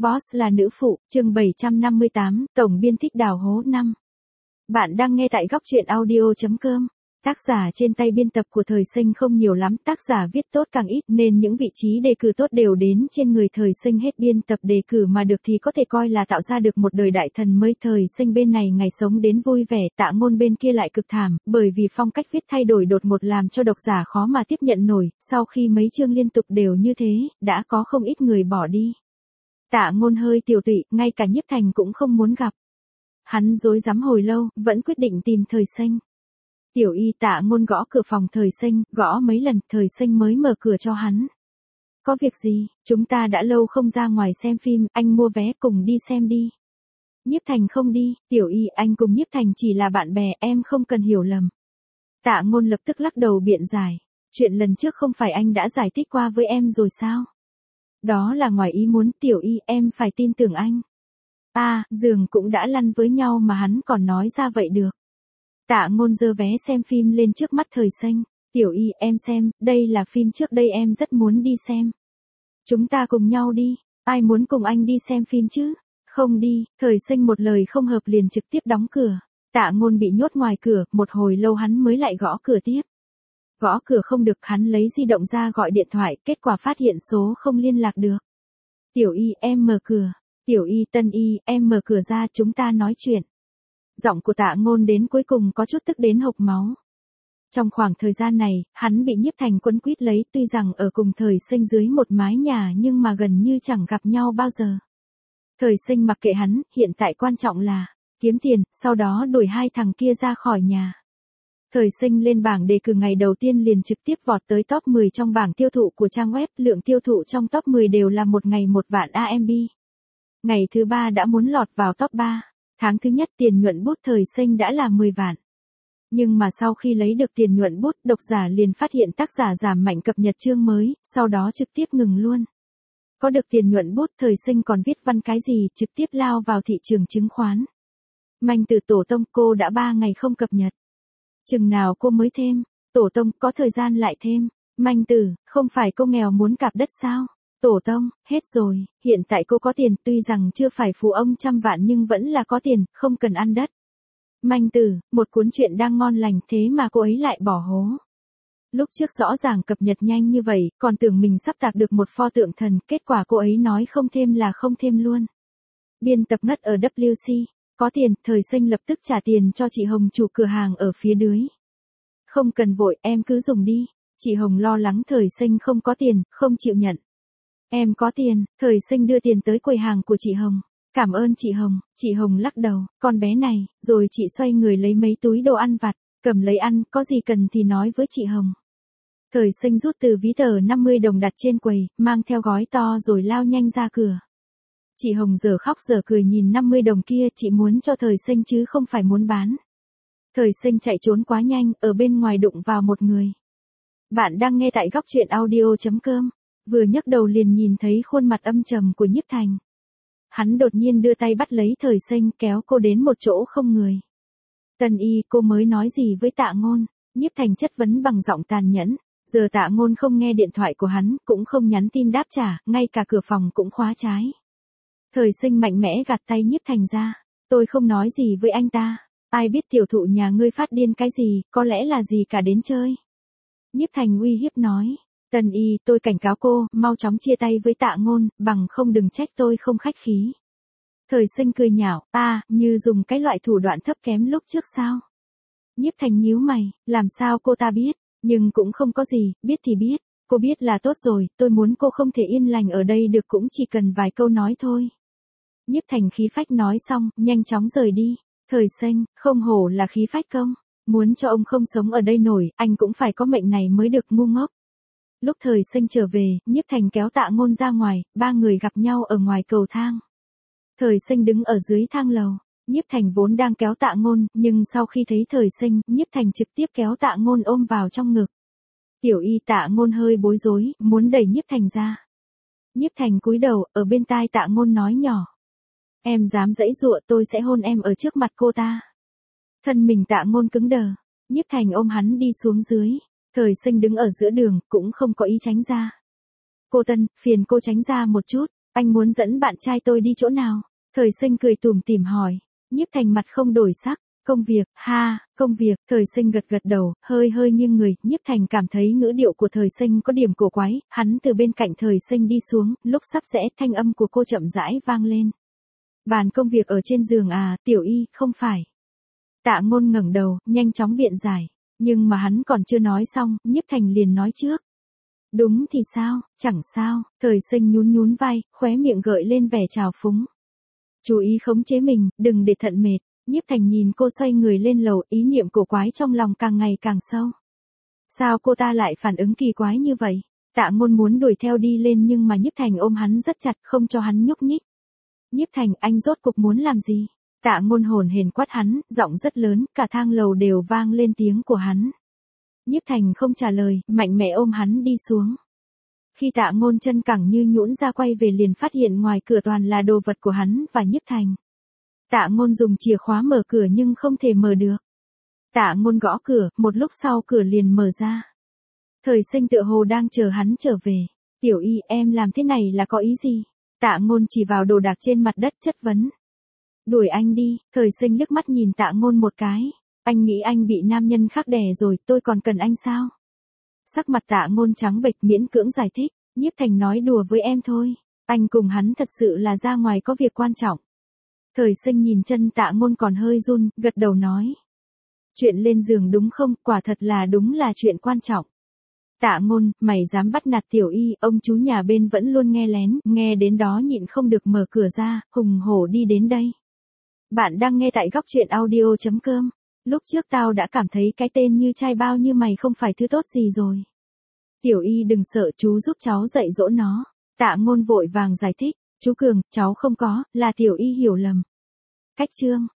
Boss là nữ phụ, chương 758, tổng biên thích đào hố 5. Bạn đang nghe tại góc truyện audio.com. Tác giả trên tay biên tập của Thời Sinh không nhiều lắm, tác giả viết tốt càng ít nên những vị trí đề cử tốt đều đến trên người Thời Sinh hết. Biên tập đề cử mà được thì có thể coi là tạo ra được một đời đại thần mới. Thời Sinh bên này ngày sống đến vui vẻ, Tạ Ngôn bên kia lại cực thảm, bởi vì phong cách viết thay đổi đột ngột làm cho độc giả khó mà tiếp nhận nổi. Sau khi mấy chương liên tục đều như thế, đã có không ít người bỏ đi. Tạ Ngôn hơi tiểu tụy, ngay cả Nhiếp Thành cũng không muốn gặp. Hắn rối rắm hồi lâu, vẫn quyết định tìm Thời Sinh. Tiểu Y. Tạ Ngôn gõ cửa phòng Thời Sinh, gõ mấy lần, Thời Sinh mới mở cửa cho hắn. Có việc gì? Chúng ta đã lâu không ra ngoài xem phim, anh mua vé cùng đi xem đi. Nhiếp Thành không đi. Tiểu Y. Anh cùng Nhiếp Thành chỉ là bạn bè, em không cần hiểu lầm. Tạ Ngôn lập tức lắc đầu biện giải. Chuyện lần trước không phải anh đã giải thích qua với em rồi sao? Đó là ngoài ý muốn. Tiểu Y. Em phải tin tưởng anh. Giường cũng đã lăn với nhau mà hắn còn nói ra vậy được. Tạ Ngôn giơ vé xem phim lên trước mắt Thời Sinh. Tiểu Y. Em xem, đây là phim trước đây em rất muốn đi xem. Chúng ta cùng nhau đi. Ai muốn cùng anh đi xem phim chứ? Không đi. Thời Sinh một lời không hợp liền trực tiếp đóng cửa. Tạ Ngôn bị nhốt ngoài cửa, một hồi lâu hắn mới lại gõ cửa tiếp. Gõ cửa không được, hắn lấy di động ra gọi điện thoại, kết quả phát hiện số không liên lạc được. Tiểu Y. Em mở cửa. Tiểu Y. Tân Y. Em mở cửa ra, chúng ta nói chuyện. Giọng của Tạ Ngôn đến cuối cùng có chút tức đến hộc máu. Trong khoảng thời gian này, hắn bị Nhiếp Thành quấn quýt lấy, tuy rằng ở cùng Thời Sinh dưới một mái nhà nhưng mà gần như chẳng gặp nhau bao giờ. Thời Sinh mặc kệ hắn, hiện tại quan trọng là kiếm tiền, sau đó đuổi hai thằng kia ra khỏi nhà. Thời Sinh lên bảng đề cử ngày đầu tiên liền trực tiếp vọt tới top 10 trong bảng tiêu thụ của trang web, lượng tiêu thụ trong top 10 đều là một ngày 1 vạn AMB. Ngày thứ 3 đã muốn lọt vào top 3. Tháng thứ nhất tiền nhuận bút Thời Sinh đã là 10 vạn. Nhưng mà sau khi lấy được tiền nhuận bút, độc giả liền phát hiện tác giả giảm mạnh cập nhật chương mới, sau đó trực tiếp ngừng luôn. Có được tiền nhuận bút, Thời Sinh còn viết văn cái gì, trực tiếp lao vào thị trường chứng khoán. Manh Tử tổ tông, cô đã 3 ngày không cập nhật. Chừng nào cô mới thêm? Tổ tông, có thời gian lại thêm. Manh Tử, không phải cô nghèo muốn cạp đất sao? Tổ tông, hết rồi, hiện tại cô có tiền, tuy rằng chưa phải phú ông trăm vạn nhưng vẫn là có tiền, không cần ăn đất. Manh Tử, một cuốn truyện đang ngon lành thế mà cô ấy lại bỏ hố. Lúc trước rõ ràng cập nhật nhanh như vậy, còn tưởng mình sắp tạc được một pho tượng thần, kết quả cô ấy nói không thêm là không thêm luôn. Biên tập ngất ở WC, có tiền, Thời Sinh lập tức trả tiền cho chị Hồng chủ cửa hàng ở phía dưới. Không cần vội, em cứ dùng đi. Chị Hồng lo lắng Thời Sinh không có tiền, không chịu nhận. Em có tiền. Thời Sinh đưa tiền tới quầy hàng của chị Hồng. Cảm ơn chị Hồng. Chị Hồng lắc đầu, con bé này, rồi chị xoay người lấy mấy túi đồ ăn vặt, cầm lấy ăn, có gì cần thì nói với chị Hồng. Thời Sinh rút từ ví tờ 50 đồng đặt trên quầy, mang theo gói to rồi lao nhanh ra cửa. Chị Hồng giờ khóc giờ cười nhìn 50 đồng kia, chị muốn cho Thời Sinh chứ không phải muốn bán. Thời Sinh chạy trốn quá nhanh, ở bên ngoài đụng vào một người. Bạn đang nghe tại góc truyện audio.com. Vừa nhấc đầu liền nhìn thấy khuôn mặt âm trầm của Nhiếp Thành. Hắn đột nhiên đưa tay bắt lấy Thời Sinh kéo cô đến một chỗ không người. Tân Y, cô mới nói gì với Tạ Ngôn? Nhiếp Thành chất vấn bằng giọng tàn nhẫn. Giờ Tạ Ngôn không nghe điện thoại của hắn, cũng không nhắn tin đáp trả, ngay cả cửa phòng cũng khóa trái. Thời Sinh mạnh mẽ gạt tay Nhiếp Thành ra. Tôi không nói gì với anh ta. Ai biết tiểu thụ nhà ngươi phát điên cái gì, có lẽ là gì cả đến chơi. Nhiếp Thành uy hiếp nói. Tân Y, tôi cảnh cáo cô, mau chóng chia tay với Tạ Ngôn, bằng không đừng trách tôi không khách khí. Thời Sinh cười nhạo, như dùng cái loại thủ đoạn thấp kém lúc trước sao? Nhiếp Thành nhíu mày, làm sao cô ta biết, nhưng cũng không có gì, biết thì biết, cô biết là tốt rồi, tôi muốn cô không thể yên lành ở đây được cũng chỉ cần vài câu nói thôi. Nhiếp Thành khí phách nói xong, nhanh chóng rời đi. Thời Sinh, không hổ là khí phách công, muốn cho ông không sống ở đây nổi, anh cũng phải có mệnh này mới được, ngu ngốc. Lúc Thời Sinh trở về, Nhiếp Thành kéo Tạ Ngôn ra ngoài, ba người gặp nhau ở ngoài cầu thang. Thời Sinh đứng ở dưới thang lầu, Nhiếp Thành vốn đang kéo Tạ Ngôn, nhưng sau khi thấy Thời Sinh, Nhiếp Thành trực tiếp kéo Tạ Ngôn ôm vào trong ngực. Tiểu Y. Tạ Ngôn hơi bối rối, muốn đẩy Nhiếp Thành ra. Nhiếp Thành cúi đầu, ở bên tai Tạ Ngôn nói nhỏ. Em dám giãy giụa tôi sẽ hôn em ở trước mặt cô ta. Thân mình Tạ Ngôn cứng đờ, Nhiếp Thành ôm hắn đi xuống dưới. Thời Sinh đứng ở giữa đường, cũng không có ý tránh ra. Cô Tân, phiền cô tránh ra một chút. Anh muốn dẫn bạn trai tôi đi chỗ nào? Thời Sinh cười tủm tỉm hỏi. Nhiếp Thành mặt không đổi sắc. Công việc, ha, công việc, Thời Sinh gật gật đầu, hơi hơi nghiêng người, Nhiếp Thành cảm thấy ngữ điệu của Thời Sinh có điểm cổ quái, hắn từ bên cạnh Thời Sinh đi xuống, lúc sắp sẽ thanh âm của cô chậm rãi vang lên. Bàn công việc ở trên giường à, Tiểu Y, không phải. Tạ Ngôn ngẩng đầu, nhanh chóng biện giải, nhưng mà hắn còn chưa nói xong, Nhiếp Thành liền nói trước. Đúng thì sao, chẳng sao, Thời Sinh nhún nhún vai, khóe miệng gợi lên vẻ trào phúng. Chú ý khống chế mình, đừng để thận mệt. Nhiếp Thành nhìn cô xoay người lên lầu, ý niệm cổ quái trong lòng càng ngày càng sâu. Sao cô ta lại phản ứng kỳ quái như vậy? Tạ Ngôn muốn đuổi theo đi lên nhưng mà Nhiếp Thành ôm hắn rất chặt, không cho hắn nhúc nhích. Nhiếp Thành, anh rốt cục muốn làm gì? Tạ Ngôn hồn hển quát hắn, giọng rất lớn, cả thang lầu đều vang lên tiếng của hắn. Nhiếp Thành không trả lời, mạnh mẽ ôm hắn đi xuống. Khi Tạ Ngôn chân cẳng như nhũn ra quay về liền phát hiện ngoài cửa toàn là đồ vật của hắn và Nhiếp Thành. Tạ Ngôn dùng chìa khóa mở cửa nhưng không thể mở được. Tạ Ngôn gõ cửa, một lúc sau cửa liền mở ra. Thời Sinh tựa hồ đang chờ hắn trở về. Tiểu Y, em làm thế này là có ý gì? Tạ Ngôn chỉ vào đồ đạc trên mặt đất chất vấn. Đuổi anh đi, Thời Sinh liếc mắt nhìn Tạ Ngôn một cái. Anh nghĩ anh bị nam nhân khác đè rồi, tôi còn cần anh sao? Sắc mặt Tạ Ngôn trắng bệch miễn cưỡng giải thích. Nhiếp Thành nói đùa với em thôi. Anh cùng hắn thật sự là ra ngoài có việc quan trọng. Thời Sinh nhìn chân Tạ Ngôn còn hơi run, gật đầu nói. Chuyện lên giường đúng không, quả thật là đúng là chuyện quan trọng. Tạ Ngôn, mày dám bắt nạt Tiểu Y, ông chú nhà bên vẫn luôn nghe lén, nghe đến đó nhịn không được mở cửa ra, hùng hổ đi đến đây. Bạn đang nghe tại góc truyện audio.com. Lúc trước tao đã cảm thấy cái tên như trai bao như mày không phải thứ tốt gì rồi. Tiểu Y đừng sợ, chú giúp cháu dạy dỗ nó. Tạ Ngôn vội vàng giải thích. Chú Cường, cháu không có, là Tiểu Y hiểu lầm. Cách chương.